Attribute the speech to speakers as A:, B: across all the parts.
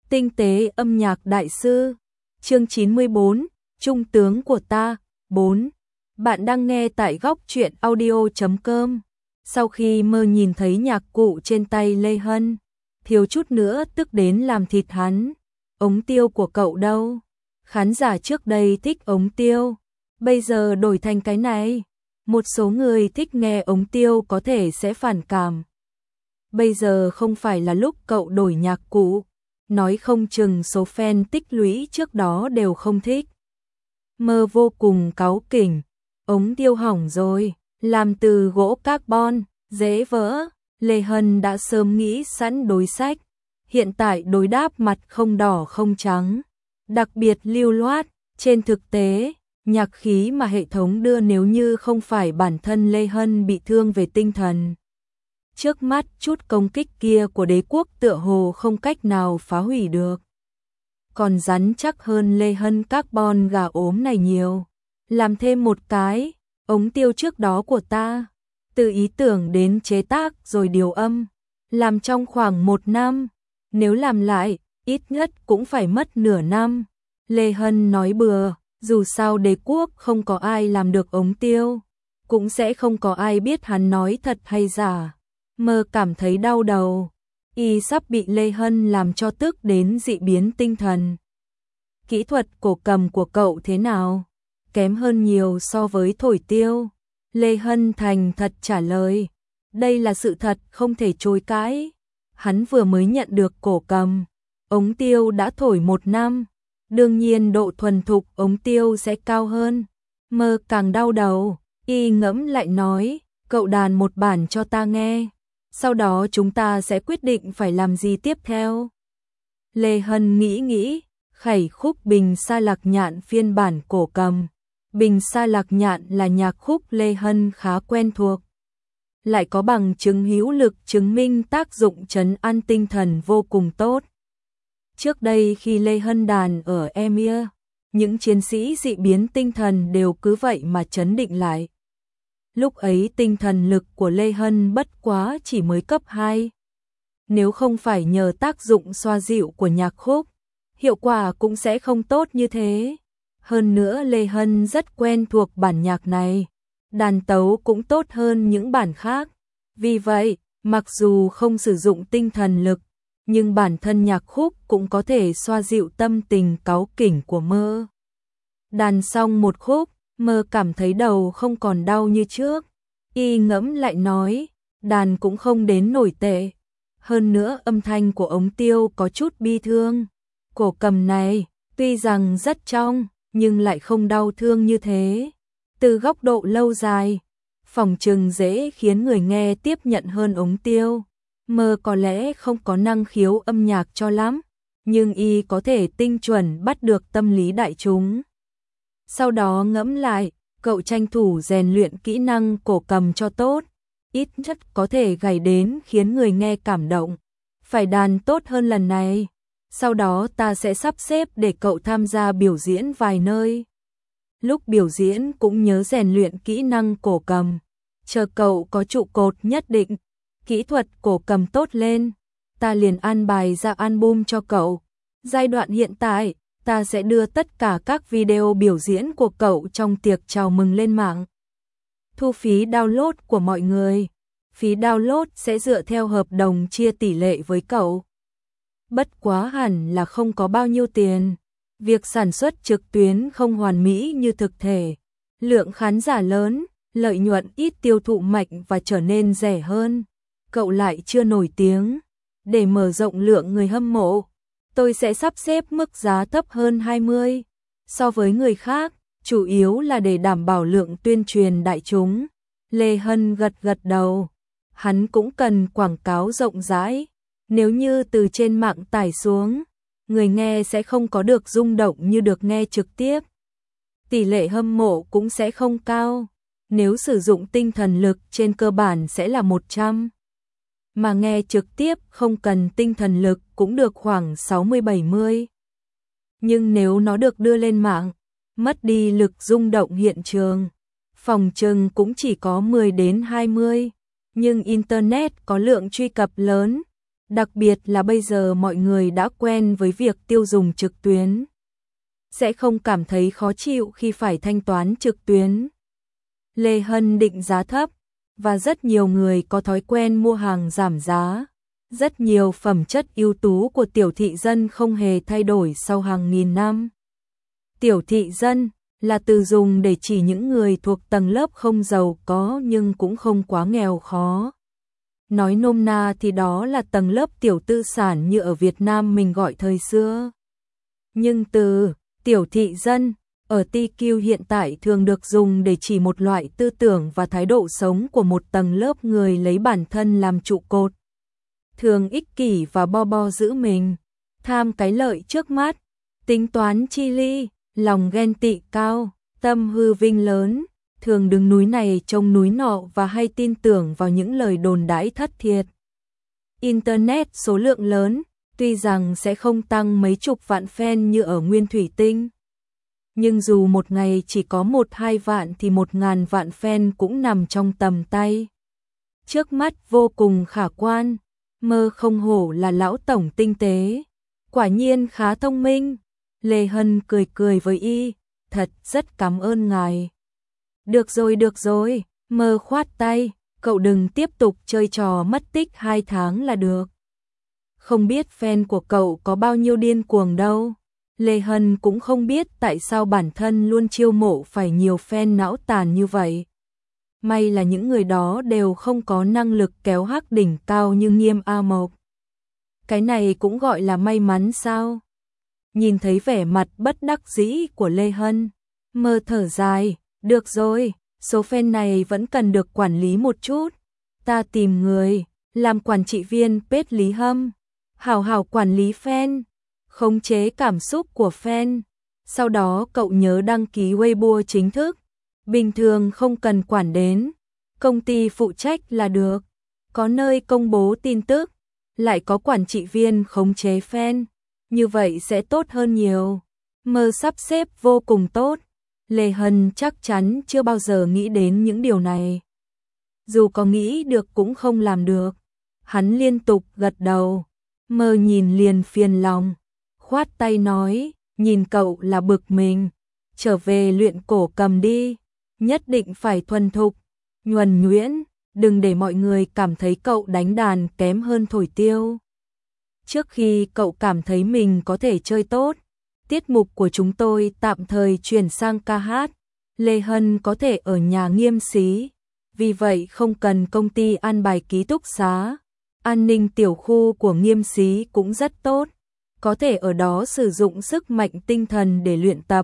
A: Tinh tế âm nhạc đại sư. Chương 94, Trung tướng của ta. 4. Bạn đang nghe tại góc truyện audio.com. Sau khi Mơ nhìn thấy nhạc cụ trên tay Lê Hân, thiếu chút nữa tức đến làm thịt hắn. Ống tiêu của cậu đâu? Khán giả trước đây thích ống tiêu, bây giờ đổi thành cái này. Một số người thích nghe ống tiêu có thể sẽ phản cảm. Bây giờ không phải là lúc cậu đổi nhạc cụ, nói không chừng số fan tích lũy trước đó đều không thích. Mơ vô cùng cáu kỉnh, ống tiêu hỏng rồi, làm từ gỗ carbon, dễ vỡ. Lê Hân đã sớm nghĩ sẵn đối sách, hiện tại đối đáp mặt không đỏ không trắng, đặc biệt lưu loát. Trên thực tế, nhạc khí mà hệ thống đưa nếu như không phải bản thân Lê Hân bị thương về tinh thần, trước mắt chút công kích kia của đế quốc tựa hồ không cách nào phá hủy được. Còn rắn chắc hơn Lê Hân carbon gà ốm này nhiều. Làm thêm một cái, ống tiêu trước đó của ta, từ ý tưởng đến chế tác rồi điều âm, làm trong khoảng 1 năm, nếu làm lại, ít nhất cũng phải mất nửa năm. Lê Hân nói bừa, dù sao đế quốc không có ai làm được ống tiêu, cũng sẽ không có ai biết hắn nói thật hay giả. Mơ cảm thấy đau đầu, y sắp bị Lê Hân làm cho tức đến dị biến tinh thần. Kỹ thuật cổ cầm của cậu thế nào? Kém hơn nhiều so với thổi tiêu. Lê Hân thành thật trả lời, đây là sự thật không thể chối cãi. Hắn vừa mới nhận được cổ cầm, ống tiêu đã thổi 1 năm, đương nhiên độ thuần thục ống tiêu sẽ cao hơn. Mơ càng đau đầu, y ngẫm lại nói, cậu đàn một bản cho ta nghe, sau đó chúng ta sẽ quyết định phải làm gì tiếp theo. Lê Hân nghĩ, khẩy khúc Bình Sa Lạc Nhạn phiên bản cổ cầm. Bình Sa Lạc Nhạn là nhạc khúc Lê Hân khá quen thuộc, lại có bằng chứng hữu lực chứng minh tác dụng trấn an tinh thần vô cùng tốt. Trước đây khi Lê Hân đàn ở Emir, những chiến sĩ dị biến tinh thần đều cứ vậy mà trấn định lại. Lúc ấy tinh thần lực của Lê Hân bất quá chỉ mới cấp 2. Nếu không phải nhờ tác dụng xoa dịu của nhạc khúc, hiệu quả cũng sẽ không tốt như thế. Hơn nữa Lê Hân rất quen thuộc bản nhạc này, đàn tấu cũng tốt hơn những bản khác. Vì vậy, mặc dù không sử dụng tinh thần lực, nhưng bản thân nhạc khúc cũng có thể xoa dịu tâm tình cáu kỉnh của Mơ. Đàn xong một khúc, Mơ cảm thấy đầu không còn đau như trước. Y ngẫm lại nói, đàn cũng không đến nổi tệ. Hơn nữa âm thanh của ống tiêu có chút bi thương. Cổ cầm này, tuy rằng rất trong, nhưng lại không đau thương như thế. Từ góc độ lâu dài, phỏng chừng dễ khiến người nghe tiếp nhận hơn ống tiêu. Mơ có lẽ không có năng khiếu âm nhạc cho lắm, nhưng y có thể tinh chuẩn bắt được tâm lý đại chúng. Sau đó ngẫm lại, cậu tranh thủ rèn luyện kỹ năng cổ cầm cho tốt, ít nhất có thể gảy đến khiến người nghe cảm động. Phải đàn tốt hơn lần này. Sau đó ta sẽ sắp xếp để cậu tham gia biểu diễn vài nơi. Lúc biểu diễn cũng nhớ rèn luyện kỹ năng cổ cầm. Chờ cậu có trụ cột nhất định, kỹ thuật cổ cầm tốt lên, ta liền an bài ra album cho cậu. Giai đoạn hiện tại, ta sẽ đưa tất cả các video biểu diễn của cậu trong tiệc chào mừng lên mạng. Thu phí download của mọi người. Phí download sẽ dựa theo hợp đồng chia tỷ lệ với cậu. Bất quá hẳn là không có bao nhiêu tiền. Việc sản xuất trực tuyến không hoàn mỹ như thực thể. Lượng khán giả lớn, lợi nhuận ít, tiêu thụ mạnh và trở nên rẻ hơn. Cậu lại chưa nổi tiếng. Để mở rộng lượng người hâm mộ, tôi sẽ sắp xếp mức giá thấp hơn 20 so với người khác, chủ yếu là để đảm bảo lượng tuyên truyền đại chúng. Lê Hân gật đầu. Hắn cũng cần quảng cáo rộng rãi. Nếu như từ trên mạng tải xuống, người nghe sẽ không có được rung động như được nghe trực tiếp. Tỷ lệ hâm mộ cũng sẽ không cao. Nếu sử dụng tinh thần lực trên cơ bản sẽ là 100. Mà nghe trực tiếp không cần tinh thần lực cũng được khoảng 60-70. Nhưng nếu nó được đưa lên mạng, mất đi lực rung động hiện trường, phòng chừng cũng chỉ có 10 đến 20. Nhưng Internet có lượng truy cập lớn, Đặc biệt là bây giờ mọi người đã quen với việc tiêu dùng trực tuyến, sẽ không cảm thấy khó chịu khi phải thanh toán trực tuyến. Lê Hân định giá thấp, và rất nhiều người có thói quen mua hàng giảm giá. Rất nhiều phẩm chất ưu tú của tiểu thị dân không hề thay đổi sau hàng nghìn năm. Tiểu thị dân là từ dùng để chỉ những người thuộc tầng lớp không giàu có nhưng cũng không quá nghèo khó. Nói nôm na thì đó là tầng lớp tiểu tư sản như ở Việt Nam mình gọi thời xưa. Nhưng từ tiểu thị dân ở TQ hiện tại thường được dùng để chỉ một loại tư tưởng và thái độ sống của một tầng lớp người lấy bản thân làm trụ cột. Thường ích kỷ và bo giữ mình, tham cái lợi trước mắt, tính toán chi ly, lòng ghen tị cao, tâm hư vinh lớn, thường đứng núi này trông núi nọ và hay tin tưởng vào những lời đồn đãi thất thiệt. Internet số lượng lớn, tuy rằng sẽ không tăng mấy chục vạn fan như ở Nguyên Thủy Tinh, nhưng dù một ngày chỉ có 1-2 vạn thì 1.000 vạn fan cũng nằm trong tầm tay. Trước mắt vô cùng khả quan, Mơ không hổ là lão tổng tinh tế, quả nhiên khá thông minh. Lê Hân cười cười với y, thật rất cảm ơn ngài. Được rồi, Mơ khoát tay, cậu đừng tiếp tục chơi trò mất tích 2 tháng là được. Không biết fan của cậu có bao nhiêu điên cuồng đâu. Lê Hân cũng không biết tại sao bản thân luôn chiêu mộ phải nhiều fan não tàn như vậy. May là những người đó đều không có năng lực kéo hắc đỉnh cao như Nghiêm A Mộc. Cái này cũng gọi là may mắn sao? Nhìn thấy vẻ mặt bất đắc dĩ của Lê Hân, Mơ thở dài, được rồi, số fan này vẫn cần được quản lý một chút. Ta tìm người, làm quản trị viên page Lý Hâm, hảo hảo quản lý fan, khống chế cảm xúc của fan. Sau đó cậu nhớ đăng ký Weibo chính thức, bình thường không cần quản đến, công ty phụ trách là được. Có nơi công bố tin tức, lại có quản trị viên khống chế fan, như vậy sẽ tốt hơn nhiều. Mơ sắp xếp vô cùng tốt. Lê Hân chắc chắn chưa bao giờ nghĩ đến những điều này. Dù có nghĩ được cũng không làm được. Hắn liên tục gật đầu. Mơ nhìn liền phiền lòng, khoát tay nói, nhìn cậu là bực mình, trở về luyện cổ cầm đi, nhất định phải thuần thục, nhuần nhuyễn, đừng để mọi người cảm thấy cậu đánh đàn kém hơn thổi tiêu. Trước khi cậu cảm thấy mình có thể chơi tốt, tiết mục của chúng tôi tạm thời chuyển sang ca hát, Lê Hân có thể ở nhà Nghiêm Xí, vì vậy không cần công ty an bài ký túc xá. An ninh tiểu khu của Nghiêm Xí cũng rất tốt, có thể ở đó sử dụng sức mạnh tinh thần để luyện tập.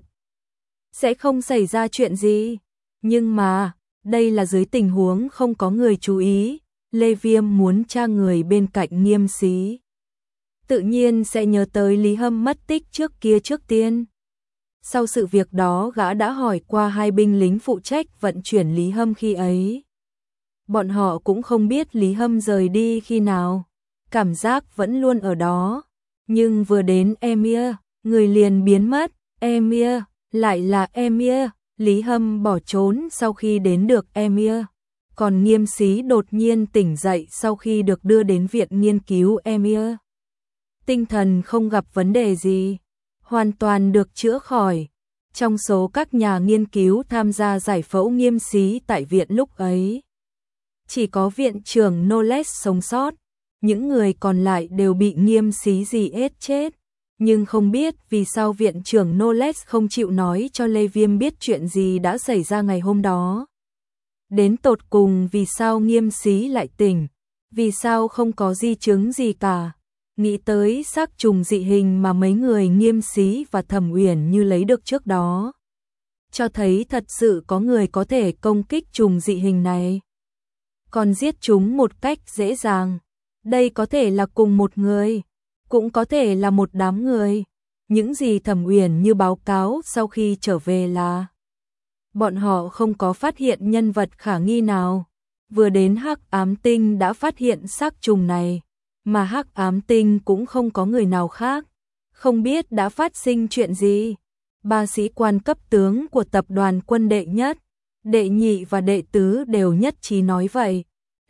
A: Sẽ không xảy ra chuyện gì, nhưng mà, đây là dưới tình huống không có người chú ý, Lê Viêm muốn tra người bên cạnh Nghiêm Xí. Tự nhiên sẽ nhớ tới Lý Hâm mất tích trước kia trước tiên. Sau sự việc đó gã đã hỏi qua 2 binh lính phụ trách vận chuyển Lý Hâm khi ấy. Bọn họ cũng không biết Lý Hâm rời đi khi nào, cảm giác vẫn luôn ở đó. Nhưng vừa đến Emir, người liền biến mất, Emir, lại là Emir, Lý Hâm bỏ trốn sau khi đến được Emir. Còn Nghiêm Xí đột nhiên tỉnh dậy sau khi được đưa đến viện nghiên cứu Emir. Tinh thần không gặp vấn đề gì, hoàn toàn được chữa khỏi. Trong số các nhà nghiên cứu tham gia giải phẫu Nghiêm Xí tại viện lúc ấy, chỉ có viện trưởng Knowles sống sót, những người còn lại đều bị Nghiêm Xí giết chết. Nhưng không biết vì sao viện trưởng Knowles không chịu nói cho Lê Viêm biết chuyện gì đã xảy ra ngày hôm đó. Đến tột cùng vì sao Nghiêm Xí lại tỉnh, vì sao không có di chứng gì cả. Nghĩ tới xác trùng dị hình mà mấy người Nghiêm Xí và Thẩm Uyển Như lấy được trước đó, cho thấy thật sự có người có thể công kích trùng dị hình này, còn giết chúng một cách dễ dàng. Đây có thể là cùng một người, cũng có thể là một đám người. Những gì Thẩm Uyển Như báo cáo sau khi trở về là bọn họ không có phát hiện nhân vật khả nghi nào. Vừa đến Hắc Ám Tinh đã phát hiện xác trùng này, mà Hắc Ám Tinh cũng không có người nào khác. Không biết đã phát sinh chuyện gì. 3 sĩ quan cấp tướng của tập đoàn quân đệ nhất, đệ nhị và đệ tứ đều nhất trí nói vậy.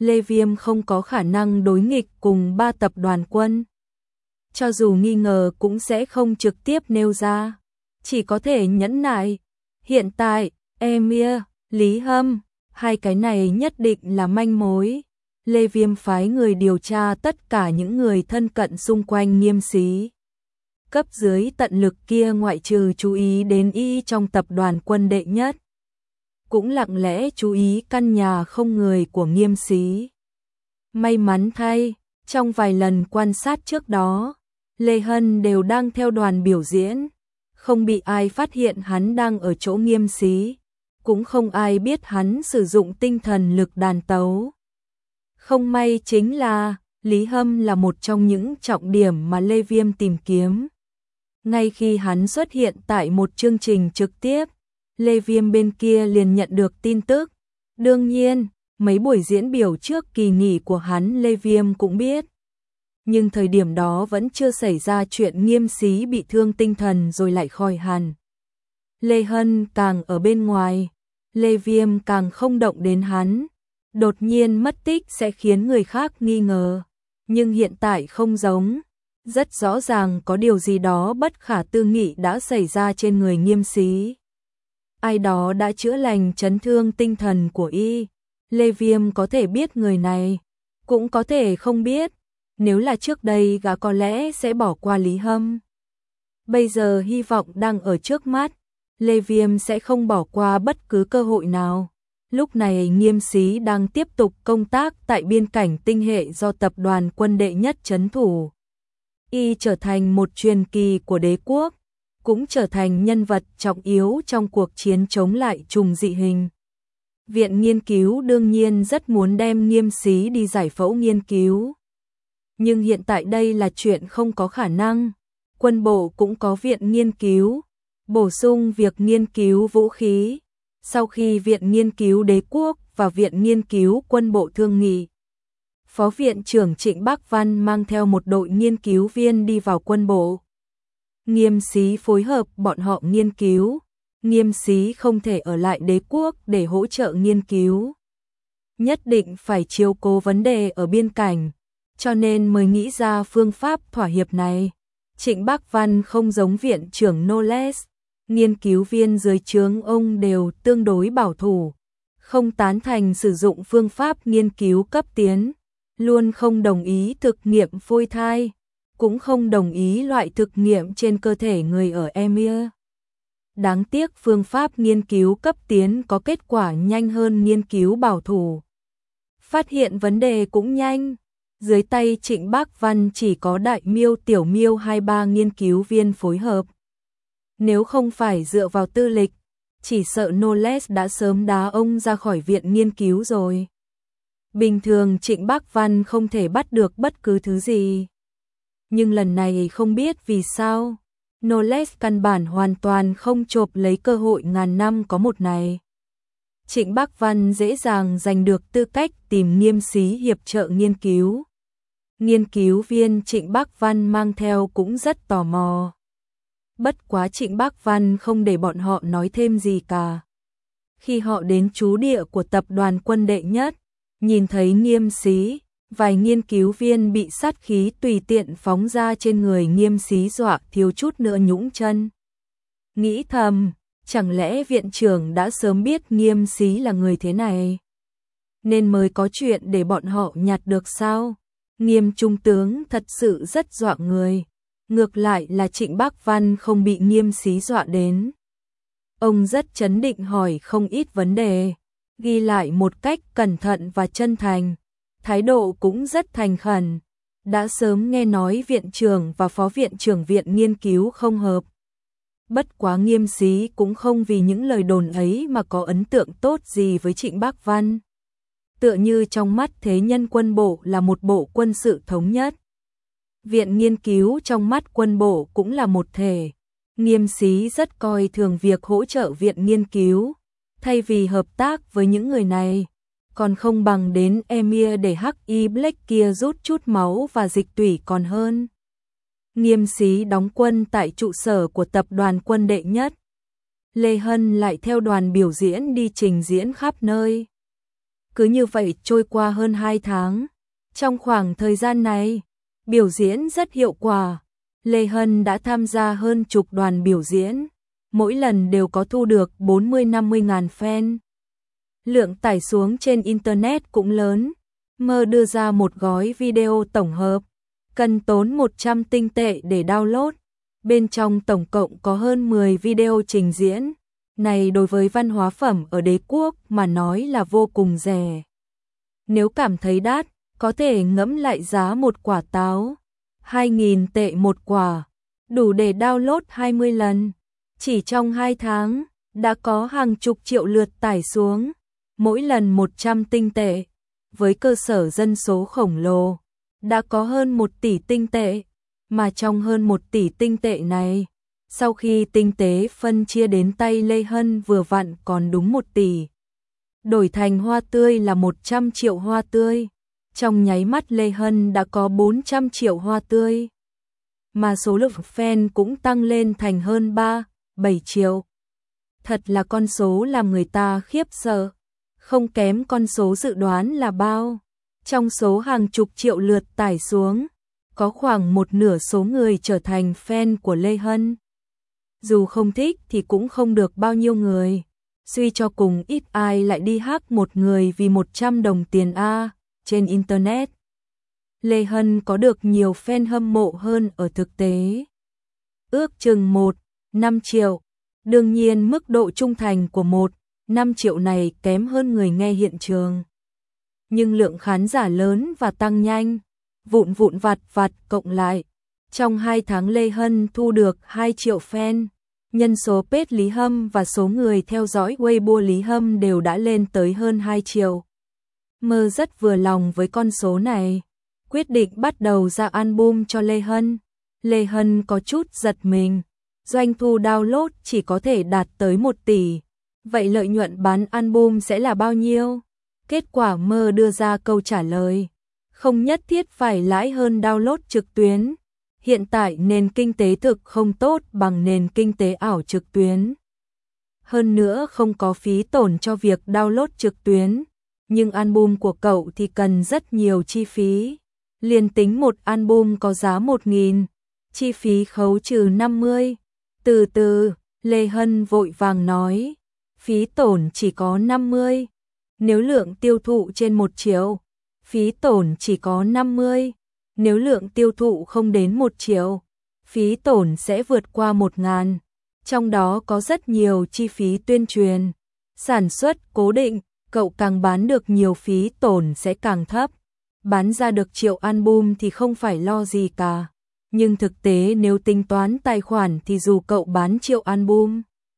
A: Lê Viêm không có khả năng đối nghịch cùng 3 tập đoàn quân. Cho dù nghi ngờ cũng sẽ không trực tiếp nêu ra, chỉ có thể nhẫn nại. Hiện tại, Emir, Lý Hâm, hai cái này nhất định là manh mối. Lê Viêm phái người điều tra tất cả những người thân cận xung quanh Nghiêm Xí. Cấp dưới tận lực kia ngoại trừ chú ý đến y trong tập đoàn quân đệ nhất, cũng lặng lẽ chú ý căn nhà không người của Nghiêm Xí. May mắn thay, trong vài lần quan sát trước đó, Lê Hân đều đang theo đoàn biểu diễn, không bị ai phát hiện hắn đang ở chỗ Nghiêm Xí, cũng không ai biết hắn sử dụng tinh thần lực đàn tấu. Không may chính là, Lý Hâm là một trong những trọng điểm mà Lê Viêm tìm kiếm. Ngay khi hắn xuất hiện tại một chương trình trực tiếp, Lê Viêm bên kia liền nhận được tin tức. Đương nhiên, mấy buổi diễn biểu trước kỳ nghỉ của hắn Lê Viêm cũng biết. Nhưng thời điểm đó vẫn chưa xảy ra chuyện Nghiêm Xí bị thương tinh thần rồi lại khỏi hẳn. Lê Hân càng ở bên ngoài, Lê Viêm càng không động đến hắn. Đột nhiên mất tích sẽ khiến người khác nghi ngờ. Nhưng hiện tại không giống. Rất rõ ràng có điều gì đó bất khả tư nghị đã xảy ra trên người Nghiêm Xí. Ai đó đã chữa lành chấn thương tinh thần của y. Lê Viêm có thể biết người này, cũng có thể không biết. Nếu là trước đây gã có lẽ sẽ bỏ qua Lý Hâm. Bây giờ hy vọng đang ở trước mắt, Lê Viêm sẽ không bỏ qua bất cứ cơ hội nào. Lúc này Nghiêm Xí đang tiếp tục công tác tại biên cảnh tinh hệ do tập đoàn quân đệ nhất trấn thủ. Y trở thành một truyền kỳ của đế quốc, cũng trở thành nhân vật trọng yếu trong cuộc chiến chống lại trùng dị hình. Viện nghiên cứu đương nhiên rất muốn đem Nghiêm Xí đi giải phẫu nghiên cứu. Nhưng hiện tại đây là chuyện không có khả năng. Quân bộ cũng có viện nghiên cứu, bổ sung việc nghiên cứu vũ khí. Sau khi Viện Nghiên cứu Đế quốc và Viện Nghiên cứu Quân bộ thương nghị, Phó Viện trưởng Trịnh Bắc Văn mang theo một đội nghiên cứu viên đi vào quân bộ. Nghiêm Xí phối hợp bọn họ nghiên cứu. Nghiêm Xí không thể ở lại đế quốc để hỗ trợ nghiên cứu. Nhất định phải chiếu cố vấn đề ở biên cảnh, cho nên mới nghĩ ra phương pháp thỏa hiệp này. Trịnh Bắc Văn không giống Viện trưởng Knowles. Nghiên cứu viên dưới trướng ông đều tương đối bảo thủ, không tán thành sử dụng phương pháp nghiên cứu cấp tiến, luôn không đồng ý thực nghiệm phôi thai, cũng không đồng ý loại thực nghiệm trên cơ thể người ở Emir. Đáng tiếc phương pháp nghiên cứu cấp tiến có kết quả nhanh hơn nghiên cứu bảo thủ. Phát hiện vấn đề cũng nhanh. Dưới tay Trịnh Bắc Văn chỉ có Đại Miêu Tiểu Miêu 2-3 nghiên cứu viên phối hợp. Nếu không phải dựa vào tư lịch, chỉ sợ Knowles đã sớm đá ông ra khỏi viện nghiên cứu rồi. Bình thường Trịnh Bắc Văn không thể bắt được bất cứ thứ gì. Nhưng lần này không biết vì sao, Knowles căn bản hoàn toàn không chộp lấy cơ hội ngàn năm có một này. Trịnh Bắc Văn dễ dàng giành được tư cách tìm Nghiêm Xí hiệp trợ nghiên cứu. Nghiên cứu viên Trịnh Bắc Văn mang theo cũng rất tò mò. Bất quá Trịnh Bắc Văn không để bọn họ nói thêm gì cả. Khi họ đến trú địa của tập đoàn quân đệ nhất, nhìn thấy Nghiêm Xí, vài nghiên cứu viên bị sát khí tùy tiện phóng ra trên người Nghiêm Xí dọa thiếu chút nữa nhũng chân. Nghĩ thầm, chẳng lẽ viện trưởng đã sớm biết Nghiêm Xí là người thế này, nên mới có chuyện để bọn họ nhặt được sao? Nghiêm trung tướng thật sự rất dọa người. Ngược lại là Trịnh Bắc Văn không bị Nghiêm Xí dọa đến. Ông rất trấn định hỏi không ít vấn đề, ghi lại một cách cẩn thận và chân thành, thái độ cũng rất thành khẩn. Đã sớm nghe nói viện trưởng và phó viện trưởng viện nghiên cứu không hợp. Bất quá Nghiêm Xí cũng không vì những lời đồn ấy mà có ấn tượng tốt gì với Trịnh Bắc Văn. Tựa như trong mắt thế nhân quân bộ là một bộ quân sự thống nhất. Viện nghiên cứu trong mắt quân bộ cũng là một thể. Nghiêm Xí rất coi thường việc hỗ trợ viện nghiên cứu. Thay vì hợp tác với những người này, còn không bằng đến Emir để hắc y Black kia rút chút máu và dịch tủy còn hơn. Nghiêm Xí đóng quân tại trụ sở của tập đoàn quân đệ nhất. Lê Hân lại theo đoàn biểu diễn đi trình diễn khắp nơi. Cứ như vậy trôi qua hơn 2 tháng. Trong khoảng thời gian này, biểu diễn rất hiệu quả. Lê Hân đã tham gia hơn chục đoàn biểu diễn, mỗi lần đều có thu được 40-50 ngàn fan. Lượng tải xuống trên Internet cũng lớn. Mơ đưa ra một gói video tổng hợp, cần tốn 100 tinh tệ để download. Bên trong tổng cộng có hơn 10 video trình diễn. Này đối với văn hóa phẩm ở đế quốc mà nói là vô cùng rẻ. Nếu cảm thấy đắt, có thể ngẫm lại giá một quả táo. 2.000 tệ một quả, đủ để download 20 lần. Chỉ trong 2 tháng, đã có hàng chục triệu lượt tải xuống, mỗi lần 100 tinh tệ. Với cơ sở dân số khổng lồ, đã có hơn 1 tỷ tinh tệ, mà trong hơn 1 tỷ tinh tệ này, sau khi tinh tế phân chia đến tay Lê Hân vừa vặn còn đúng 1 tỷ. Đổi thành hoa tươi là 100 triệu hoa tươi. Trong nháy mắt Lê Hân đã có 400 triệu hoa tươi. Mà số lượng fan cũng tăng lên thành hơn 3-7 triệu. Thật là con số làm người ta khiếp sợ. Không kém con số dự đoán là bao. Trong số hàng chục triệu lượt tải xuống, có khoảng một nửa số người trở thành fan của Lê Hân. Dù không thích thì cũng không được bao nhiêu người. Suy cho cùng ít ai lại đi hack một người vì 100 đồng tiền A trên Internet. Lê Hân có được nhiều fan hâm mộ hơn ở thực tế. Ước chừng 1-5 triệu. Đương nhiên mức độ trung thành của 1-5 triệu này kém hơn người nghe hiện trường. Nhưng lượng khán giả lớn và tăng nhanh, vụn vặt cộng lại. Trong 2 tháng Lê Hân thu được 2 triệu fan. Nhân số page Lý Hâm và số người theo dõi Weibo Lý Hâm đều đã lên tới hơn 2 triệu. Mơ rất vừa lòng với con số này, quyết định bắt đầu ra album cho Lê Hân. Lê Hân có chút giật mình, doanh thu download chỉ có thể đạt tới 1 tỷ. Vậy lợi nhuận bán album sẽ là bao nhiêu? Kết quả Mơ đưa ra câu trả lời, không nhất thiết phải lãi hơn download trực tuyến. Hiện tại nền kinh tế thực không tốt bằng nền kinh tế ảo trực tuyến. Hơn nữa không có phí tổn cho việc download trực tuyến, nhưng album của cậu thì cần rất nhiều chi phí. Liền tính một album có giá 1.000, chi phí khấu trừ 50. Từ từ, Lê Hân vội vàng nói, phí tổn chỉ có 50. Nếu lượng tiêu thụ trên 1 triệu, phí tổn chỉ có 50. Nếu lượng tiêu thụ không đến 1 triệu, phí tổn sẽ vượt qua 1.000. Trong đó có rất nhiều chi phí tuyên truyền, sản xuất cố định, cậu càng bán được nhiều phí tổn sẽ càng thấp. Bán ra được triệu album thì không phải lo gì cả. Nhưng thực tế nếu tính toán tài khoản thì dù cậu bán triệu album,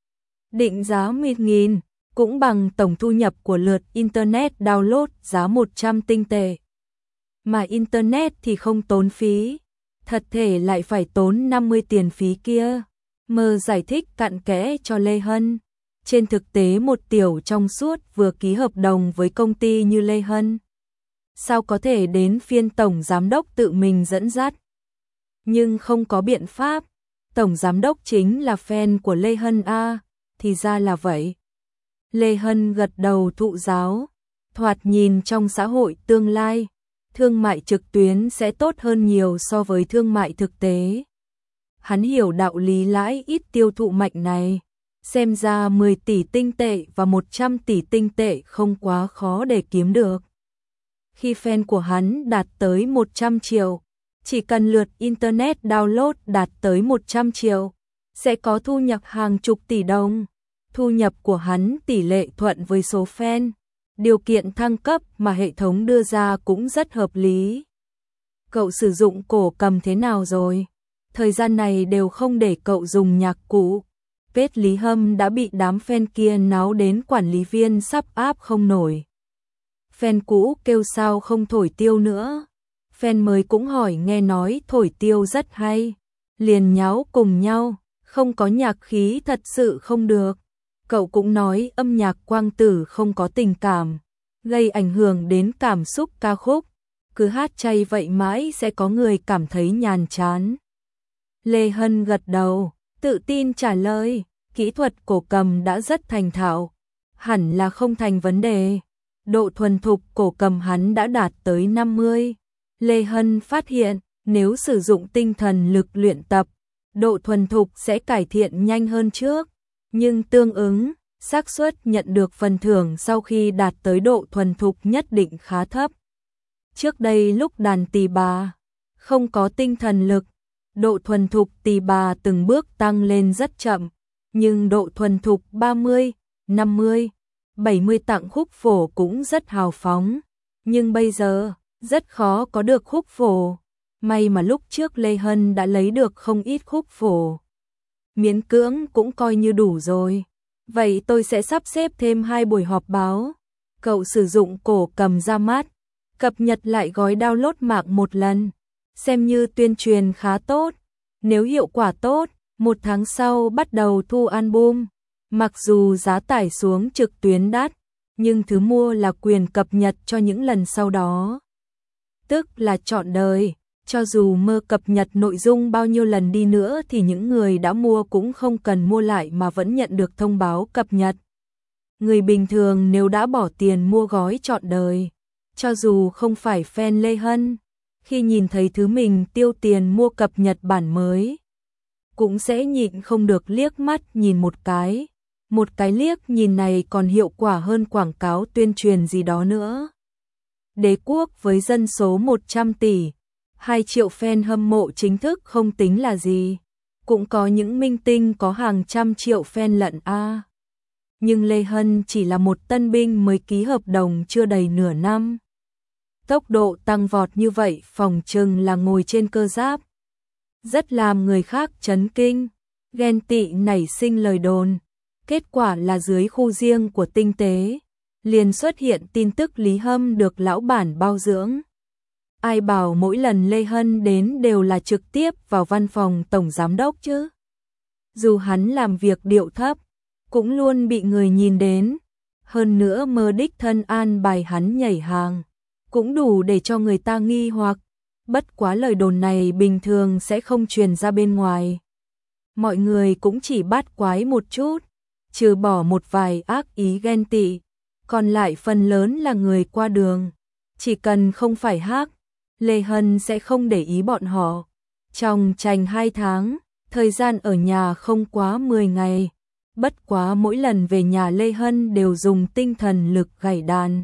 A: định giá 10.000, cũng bằng tổng thu nhập của lượt Internet download giá 100 tinh tệ. Mà Internet thì không tốn phí, thật thể lại phải tốn 50 tiền phí kia. Mơ giải thích cặn kẽ cho Lê Hân. Trên thực tế một tiểu trong suốt vừa ký hợp đồng với công ty như Lê Hân, sao có thể đến phiên tổng giám đốc tự mình dẫn dắt. Nhưng không có biện pháp, tổng giám đốc chính là fan của Lê Hân a, thì ra là vậy. Lê Hân gật đầu thụ giáo, thoạt nhìn trong xã hội tương lai, thương mại trực tuyến sẽ tốt hơn nhiều so với thương mại thực tế. Hắn hiểu đạo lý lãi ít tiêu thụ mạnh này, xem ra 10 tỷ tinh tệ và 100 tỷ tinh tệ không quá khó để kiếm được. Khi fan của hắn đạt tới 100 triệu, chỉ cần lượt Internet download đạt tới 100 triệu, sẽ có thu nhập hàng chục tỷ đồng. Thu nhập của hắn tỷ lệ thuận với số fan. Điều kiện thăng cấp mà hệ thống đưa ra cũng rất hợp lý. Cậu sử dụng cổ cầm thế nào rồi? Thời gian này đều không để cậu dùng nhạc cũ. Page Lý Hâm đã bị đám fan kia náo đến quản lý viên sắp áp không nổi. Fan cũ kêu sao không thổi tiêu nữa. Fan mới cũng hỏi nghe nói thổi tiêu rất hay. Liền nháo cùng nhau, không có nhạc khí thật sự không được. Cậu cũng nói âm nhạc quang tử không có tình cảm, gây ảnh hưởng đến cảm xúc ca khúc. Cứ hát chay vậy mãi sẽ có người cảm thấy nhàm chán. Lê Hân gật đầu, tự tin trả lời, kỹ thuật cổ cầm đã rất thành thạo, hẳn là không thành vấn đề. độ thuần thục cổ cầm hắn đã đạt tới 50. Lê Hân phát hiện, nếu sử dụng tinh thần lực luyện tập, độ thuần thục sẽ cải thiện nhanh hơn trước, nhưng tương ứng, xác suất nhận được phần thưởng sau khi đạt tới độ thuần thục nhất định khá thấp. Trước đây lúc đàn tỳ bà không có tinh thần lực, độ thuần thục tỳ bà từng bước tăng lên rất chậm, nhưng độ thuần thục 30, 50, 70 tặng khúc phổ cũng rất hào phóng, nhưng bây giờ rất khó có được khúc phổ. May mà lúc trước Lê Hân đã lấy được không ít khúc phổ. Miễn cưỡng cũng coi như đủ rồi. Vậy tôi sẽ sắp xếp thêm 2 buổi họp báo. Cậu sử dụng cổ cầm ra mắt, cập nhật lại gói download mạng một lần. Xem như tuyên truyền khá tốt. Nếu hiệu quả tốt, 1 tháng sau bắt đầu thu album. Mặc dù giá tải xuống trực tuyến đắt, nhưng thứ mua là quyền cập nhật cho những lần sau đó. Tức là trọn đời. Cho dù mơ cập nhật nội dung bao nhiêu lần đi nữa thì những người đã mua cũng không cần mua lại mà vẫn nhận được thông báo cập nhật. Người bình thường nếu đã bỏ tiền mua gói trọn đời, cho dù không phải fan Lê Hân, khi nhìn thấy thứ mình tiêu tiền mua cập nhật bản mới, cũng sẽ nhịn không được liếc mắt nhìn một cái. Một cái liếc nhìn này còn hiệu quả hơn quảng cáo tuyên truyền gì đó nữa. Đế quốc với dân số 100 tỷ, 2 triệu fan hâm mộ chính thức không tính là gì. Cũng có những minh tinh có hàng trăm triệu fan lận a. Nhưng Lê Hân chỉ là một tân binh mới ký hợp đồng chưa đầy nửa năm. Tốc độ tăng vọt như vậy phỏng chừng là ngồi trên cơ giáp. Rất làm người khác chấn kinh, ghen tị nảy sinh lời đồn. Kết quả là dưới khu riêng của tinh tế, liền xuất hiện tin tức Lý Hâm được lão bản bao dưỡng. Ai bảo mỗi lần Lê Hân đến đều là trực tiếp vào văn phòng tổng giám đốc chứ. Dù hắn làm việc điệu thấp, cũng luôn bị người nhìn đến. Hơn nữa mơ đích thân an bài hắn nhảy hàng, cũng đủ để cho người ta nghi hoặc. Bất quá lời đồn này bình thường sẽ không truyền ra bên ngoài. Mọi người cũng chỉ bắt quái một chút, trừ bỏ một vài ác ý ghen tị, còn lại phần lớn là người qua đường. Chỉ cần không phải hắc, Lê Hân sẽ không để ý bọn họ. Trong chành 2 tháng, thời gian ở nhà không quá 10 ngày. Bất quá mỗi lần về nhà Lê Hân đều dùng tinh thần lực gảy đàn.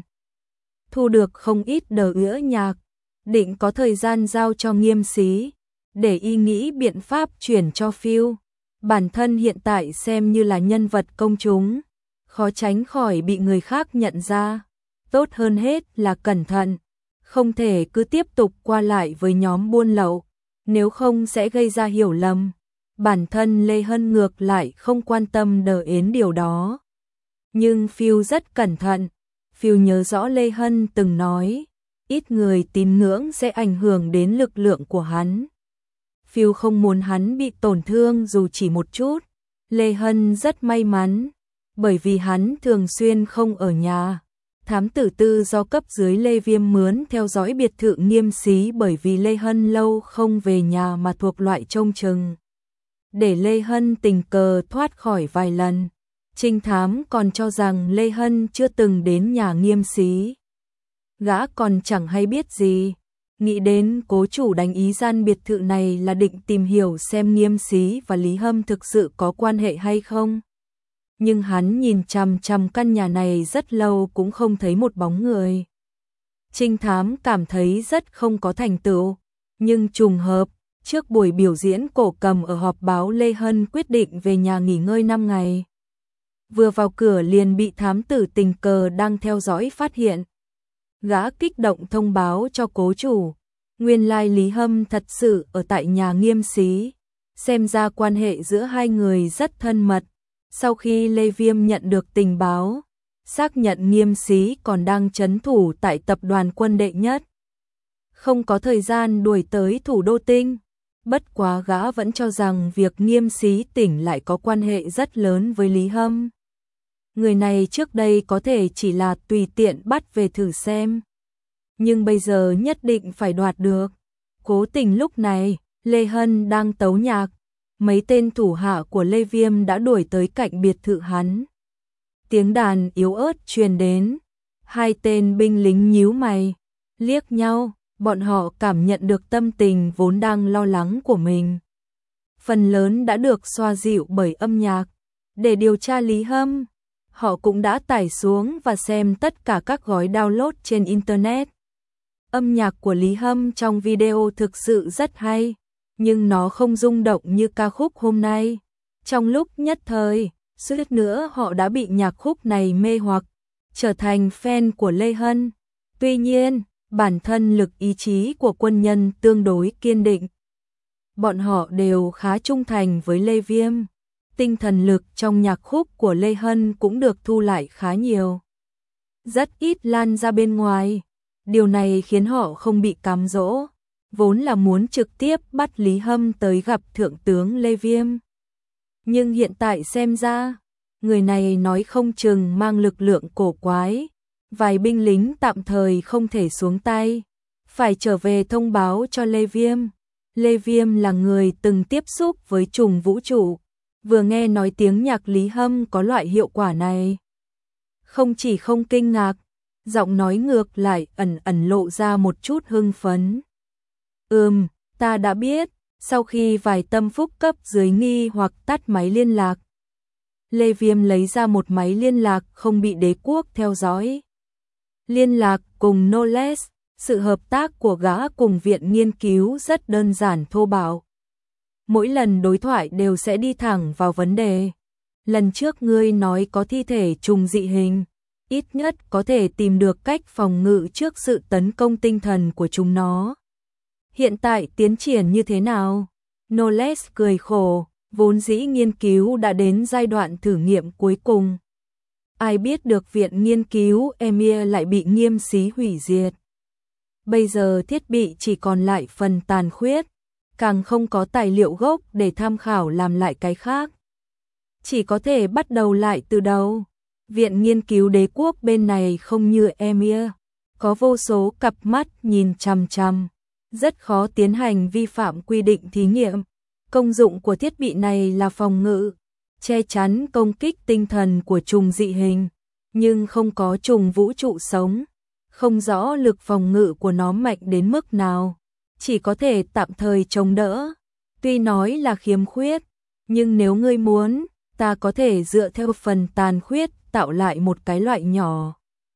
A: Thu được không ít đờ ứa nhạc, định có thời gian giao cho Nghiêm Xí, để y nghĩ biện pháp chuyển cho Phiêu. Bản thân hiện tại xem như là nhân vật công chúng, khó tránh khỏi bị người khác nhận ra. Tốt hơn hết là cẩn thận, không thể cứ tiếp tục qua lại với nhóm buôn lậu, nếu không sẽ gây ra hiểu lầm. Bản thân Lê Hân ngược lại không quan tâm đờ yến điều đó. Nhưng Phiêu rất cẩn thận. Phiêu nhớ rõ Lê Hân từng nói, ít người tín ngưỡng sẽ ảnh hưởng đến lực lượng của hắn. Phiêu không muốn hắn bị tổn thương dù chỉ một chút. Lê Hân rất may mắn, bởi vì hắn thường xuyên không ở nhà. Thám tử Tư do cấp dưới Lê Viêm mướn theo dõi biệt thự Nghiêm Xí, bởi vì Lê Hân lâu không về nhà mà thuộc loại trông chừng. Để Lê Hân tình cờ thoát khỏi vài lần. Trinh thám còn cho rằng Lê Hân chưa từng đến nhà Nghiêm Xí. Gã còn chẳng hay biết gì. Nghĩ đến cố chủ đánh ý gian biệt thự này là định tìm hiểu xem Nghiêm Xí và Lý Hâm thực sự có quan hệ hay không. Nhưng hắn nhìn chằm chằm căn nhà này rất lâu cũng không thấy một bóng người. Trinh thám cảm thấy rất không có thành tựu. Nhưng trùng hợp, trước buổi biểu diễn cổ cầm ở họp báo Lê Hân quyết định về nhà nghỉ ngơi 5 ngày. Vừa vào cửa liền bị thám tử tình cờ đang theo dõi phát hiện. Gã kích động thông báo cho cố chủ. Nguyên lai Lý Hâm thật sự ở tại nhà Nghiêm Xí. Xem ra quan hệ giữa hai người rất thân mật. Sau khi Lê Viêm nhận được tình báo, xác nhận Nghiêm Xí còn đang trấn thủ tại tập đoàn quân đệ nhất. Không có thời gian đuổi tới thủ đô Tinh. Bất quá gã vẫn cho rằng việc Nghiêm Xí tỉnh lại có quan hệ rất lớn với Lý Hâm. Người này trước đây có thể chỉ là tùy tiện bắt về thử xem. Nhưng bây giờ nhất định phải đoạt được. Cố tình lúc này, Lê Hân đang tấu nhạc. Mấy tên thủ hạ của Lê Viêm đã đuổi tới cạnh biệt thự hắn. Tiếng đàn yếu ớt truyền đến. Hai tên binh lính nhíu mày, liếc nhau, bọn họ cảm nhận được tâm tình vốn đang lo lắng của mình. Phần lớn đã được xoa dịu bởi âm nhạc. Để điều tra Lý Hâm, họ cũng đã tải xuống và xem tất cả các gói download trên Internet. Âm nhạc của Lý Hâm trong video thực sự rất hay, nhưng nó không rung động như ca khúc hôm nay. Trong lúc nhất thời, suýt nữa họ đã bị nhạc khúc này mê hoặc, trở thành fan của Lê Hân. Tuy nhiên, bản thân lực ý chí của quân nhân tương đối kiên định. Bọn họ đều khá trung thành với Lê Viêm. Tinh thần lực trong nhạc khúc của Lê Hân cũng được thu lại khá nhiều. Rất ít lan ra bên ngoài. Điều này khiến họ không bị cám dỗ. Vốn là muốn trực tiếp bắt Lý Hâm tới gặp Thượng tướng Lê Viêm. Nhưng hiện tại xem ra, người này nói không chừng mang lực lượng cổ quái. Vài binh lính tạm thời không thể xuống tay. Phải trở về thông báo cho Lê Viêm. Lê Viêm là người từng tiếp xúc với trùng vũ trụ. Vừa nghe nói tiếng nhạc Lý Hâm có loại hiệu quả này. Không chỉ không kinh ngạc, giọng nói ngược lại ẩn ẩn lộ ra một chút hưng phấn. Ta đã biết, sau khi vài tâm phúc cấp dưới nghi hoặc tắt máy liên lạc. Lê Viêm lấy ra một máy liên lạc không bị đế quốc theo dõi. Liên lạc cùng Knowles, sự hợp tác của gã cùng viện nghiên cứu rất đơn giản thô bạo. Mỗi lần đối thoại đều sẽ đi thẳng vào vấn đề. Lần trước ngươi nói có thi thể trùng dị hình, ít nhất có thể tìm được cách phòng ngự trước sự tấn công tinh thần của chúng nó. Hiện tại tiến triển như thế nào? Knowles cười khổ, vốn dĩ nghiên cứu đã đến giai đoạn thử nghiệm cuối cùng. Ai biết được viện nghiên cứu Emir lại bị nghiêm xí hủy diệt. Bây giờ thiết bị chỉ còn lại phần tàn khuyết, càng không có tài liệu gốc để tham khảo làm lại cái khác. Chỉ có thể bắt đầu lại từ đầu. Viện nghiên cứu đế quốc bên này không như Emir, có vô số cặp mắt nhìn chằm chằm, rất khó tiến hành vi phạm quy định thí nghiệm. Công dụng của thiết bị này là phòng ngự, che chắn công kích tinh thần của trùng dị hình, nhưng không có trùng vũ trụ sống. Không rõ lực phòng ngự của nó mạnh đến mức nào, chỉ có thể tạm thời chống đỡ. Tuy nói là khiếm khuyết, nhưng nếu ngươi muốn, ta có thể dựa theo phần tàn khuyết tạo lại một cái loại nhỏ.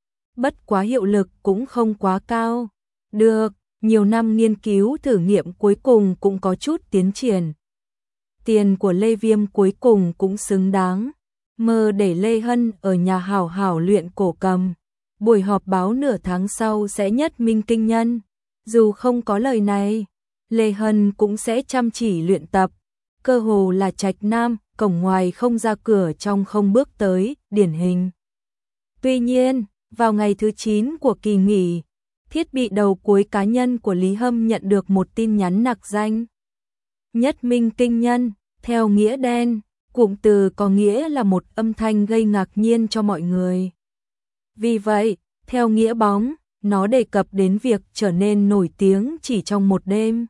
A: Bất quá hiệu lực cũng không quá cao. Được, nhiều năm nghiên cứu thử nghiệm cuối cùng cũng có chút tiến triển. Tiền của Lê Viêm cuối cùng cũng xứng đáng. Mơ để Lê Hân ở nhà hảo hảo luyện cổ cầm. Buổi họp báo nửa tháng sau sẽ nhất minh kinh nhân. Dù không có lời này, Lê Hân cũng sẽ chăm chỉ luyện tập. Cơ hồ là trạch nam, cổng ngoài không ra cửa trong không bước tới, điển hình. Tuy nhiên, vào ngày thứ 9 của kỳ nghỉ, thiết bị đầu cuối cá nhân của Lý Hâm nhận được một tin nhắn nặc danh. Nhất minh kinh nhân, theo nghĩa đen, cụm từ có nghĩa là một âm thanh gây ngạc nhiên cho mọi người. Vì vậy, theo nghĩa bóng, nó đề cập đến việc trở nên nổi tiếng chỉ trong một đêm.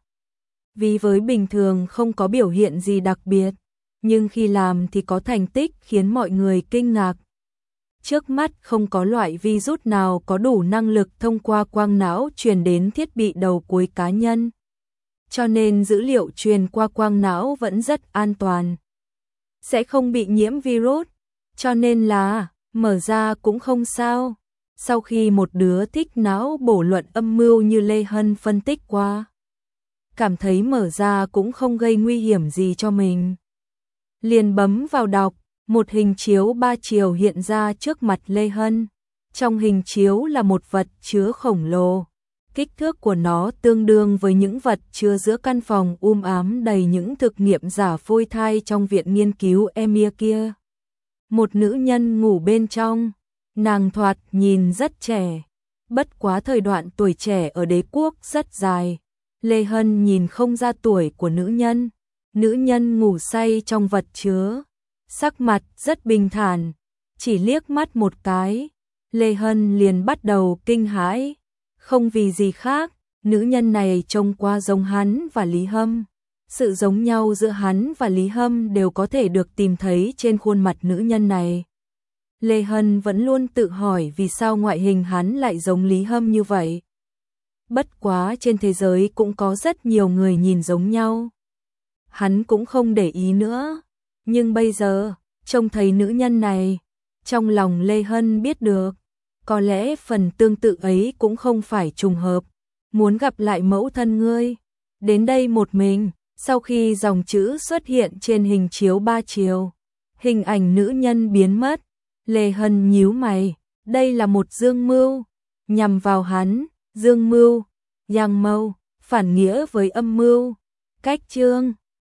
A: Vì với bình thường không có biểu hiện gì đặc biệt, nhưng khi làm thì có thành tích khiến mọi người kinh ngạc. Trước mắt không có loại virus nào có đủ năng lực thông qua quang não truyền đến thiết bị đầu cuối cá nhân. Cho nên dữ liệu truyền qua quang não vẫn rất an toàn. Sẽ không bị nhiễm virus, cho nên là mở ra cũng không sao. Sau khi một đứa thích não bổ luận âm mưu như Lê Hân phân tích qua, cảm thấy mở ra cũng không gây nguy hiểm gì cho mình. Liền bấm vào đọc, một hình chiếu 3 chiều hiện ra trước mặt Lê Hân. Trong hình chiếu là một vật chứa khổng lồ. Kích thước của nó tương đương với những vật chứa giữa căn phòng ám đầy những thực nghiệm giả phôi thai trong viện nghiên cứu Emir kia. Một nữ nhân ngủ bên trong. Nàng thoạt nhìn rất trẻ, bất quá thời đoạn tuổi trẻ ở đế quốc rất dài. Lê Hân nhìn không ra tuổi của nữ nhân. Nữ nhân ngủ say trong vật chứa, sắc mặt rất bình thản, chỉ liếc mắt một cái, Lê Hân liền bắt đầu kinh hãi. Không vì gì khác, nữ nhân này trông qua giống hắn và Lý Hâm. Sự giống nhau giữa hắn và Lý Hâm đều có thể được tìm thấy trên khuôn mặt nữ nhân này. Lê Hân vẫn luôn tự hỏi vì sao ngoại hình hắn lại giống Lý Hâm như vậy. Bất quá trên thế giới cũng có rất nhiều người nhìn giống nhau. Hắn cũng không để ý nữa. Nhưng bây giờ, trông thấy nữ nhân này, trong lòng Lê Hân biết được, có lẽ phần tương tự ấy cũng không phải trùng hợp. Muốn gặp lại mẫu thân ngươi, đến đây một mình. Sau khi dòng chữ xuất hiện trên hình chiếu 3 chiều, hình ảnh nữ nhân biến mất, Lê Hân nhíu mày, đây là một dương mưu, nhằm vào hắn, dương mưu, yang mâu, phản nghĩa với âm mưu, cách chương.